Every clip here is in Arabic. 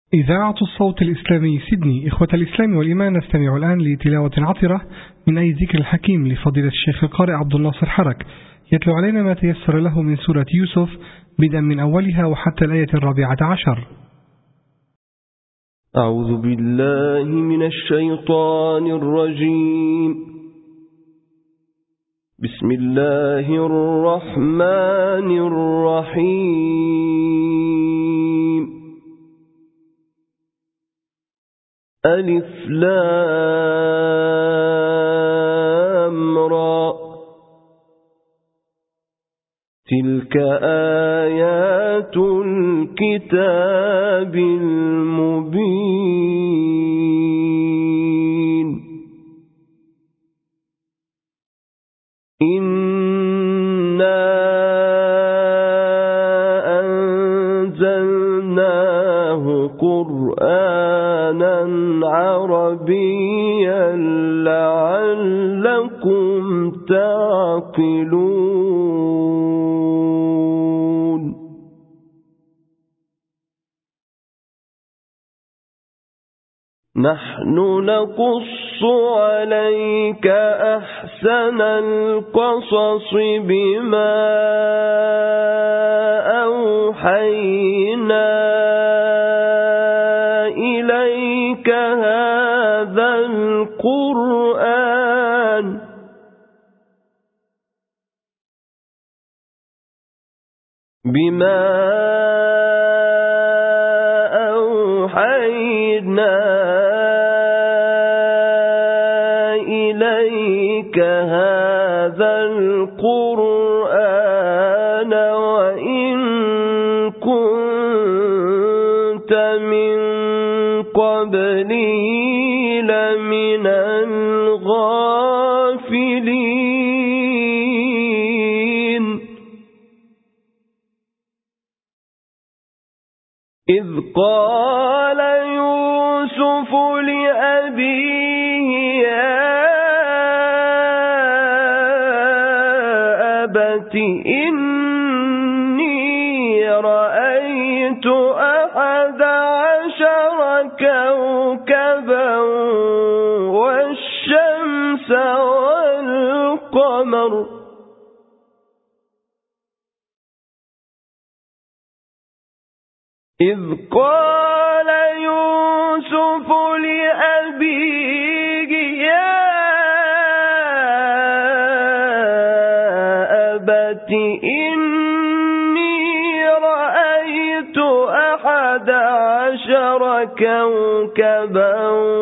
إذاعة الصوت الإسلامي سيدني. إخوة الإسلام والإيمان، نستمع الآن لتلاوة عطرة من أي ذكر الحكيم لفضيلة الشيخ القارئ عبد الناصر حرك، يتلو علينا ما تيسر له من سورة يوسف بدءا من أولها وحتى الآية 14. أعوذ بالله من الشيطان الرجيم. بسم الله الرحمن الرحيم. ألف لام را، تلك آيات الكتاب المبين. إنا أنزلناه قرآنا عربيا لعلكم تعقلون. نحن نقص عليك أحسن القصص بما أوحينا إليك هذا القرآن وإن كنت من قبله لمن الغافلين. إذ قال يوسف لأبيه يا أبت إني رأيت 11 كوكبا والشمس والقمر. إذ قال يوسف لأبيه يا أبت إني رأيت 11 كوكبا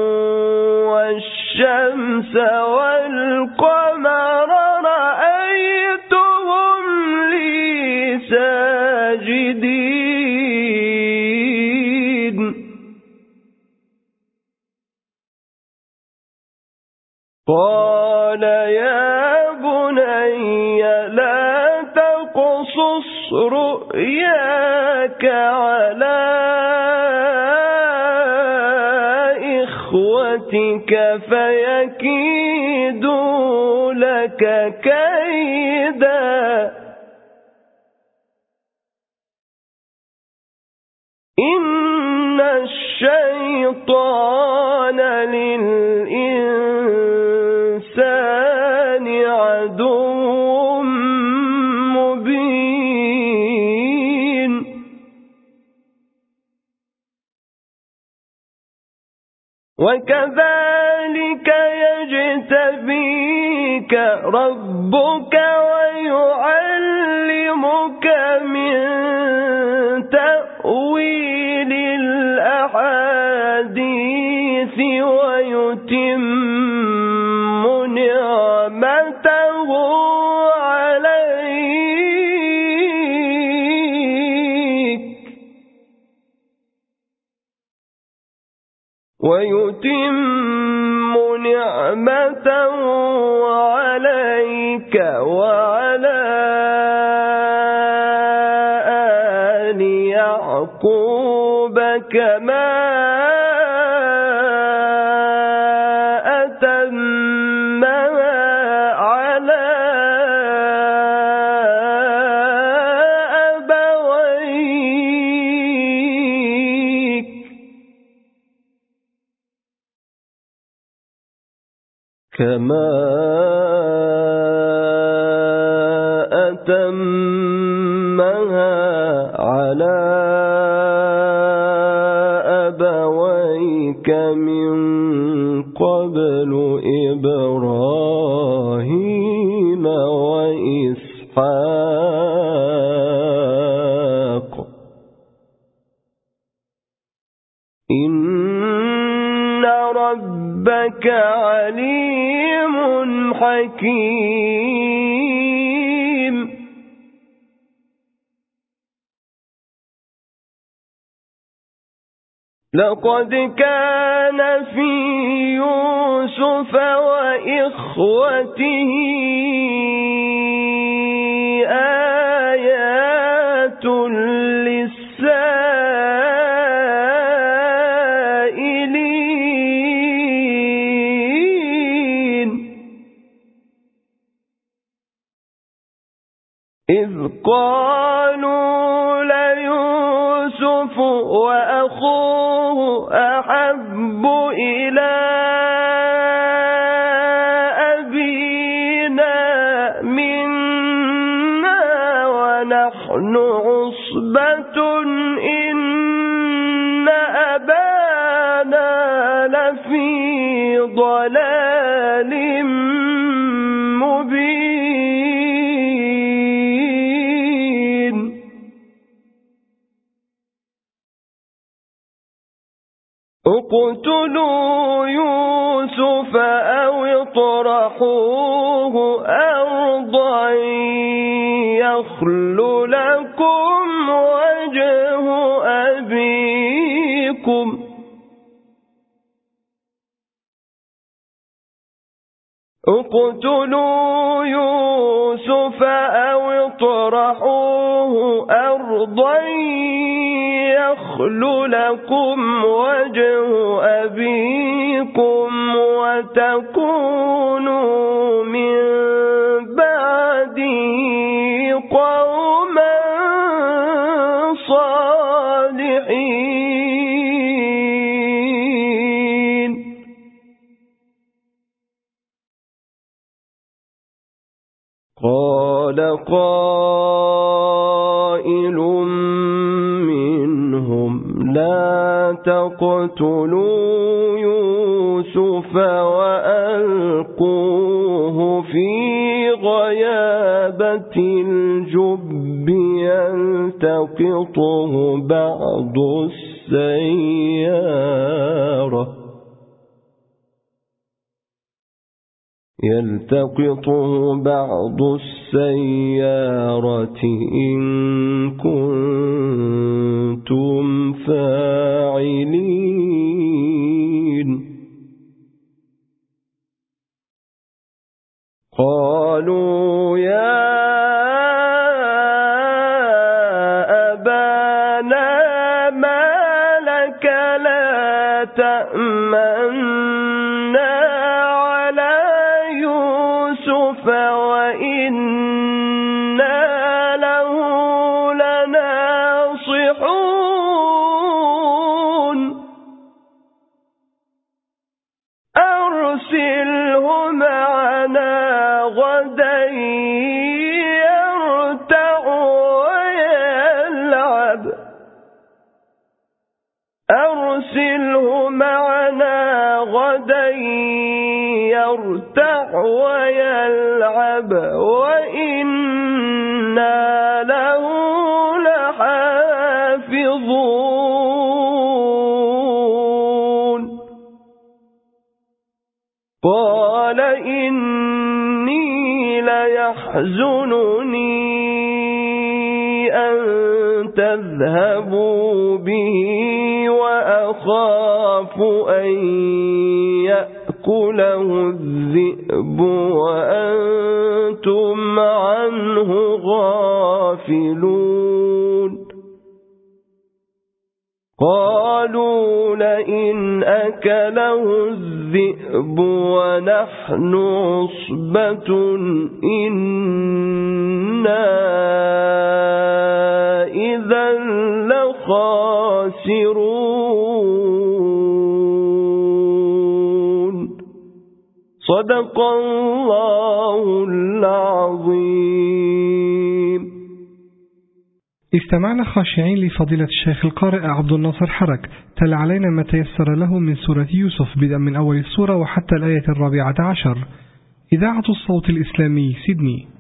والشمس والقمر رأيتهم لي ساجدين. قال يا بني لا تقصص رؤياك على إخوتك فيكيدوا لك كيدا. إن الشيطان للإنسان عدو مبين. وكذلك يجتبيك ربك ويعلمك من تأويل الأحاديث ويتم نعمته عليك وعلى آل يعقوب كما أتمها على أبويك كما أتمها على أبويك من قبل إبراهيم وإسحاق إن ربك عليم حكيم لقد كان في يوسف وإخوته آيات للسائلين إذ قالوا ليوسف وأخوه أحب إلى أبينا منا ونحن عصبة إن أبانا لفي ضلال مبين اقتلوا يوسف أو اطرحوه أرضا يخل لكم وجه أبيكم اقتلوا يوسف أو اطرحوه أرضا يخل لكم وجه أبيكم وتكونوا من بعده قوما صالحين قال قائل منهم لا تقتلوا يوسف وألقوه في غيابة الجب يلتقطه بعض السيارة إن كنتم فاعلين قالوا يا أبانا ما لك لا تأمنا على يوسف وإنا له لناصحون أرسله معنا غدا يرتع ويلعب أرسله معنا غدا يرتع ويلعب وإنا له لحافظون قال إني ليحزنني أن تذهبوا به وأخاف أن يأكله الذئب وأنتم عنه غافلون قالوا لئن أكله الذئب ونحن عصبة إنا إذا لخاسرون صدق الله العظيم. استمعنا خاشعين لفضيلة الشيخ القارئ عبد الناصر حرك تلا علينا ما تيسر له من سورة يوسف بدءا من أول السورة وحتى الآية 14. إذاعة الصوت الإسلامي سيدني.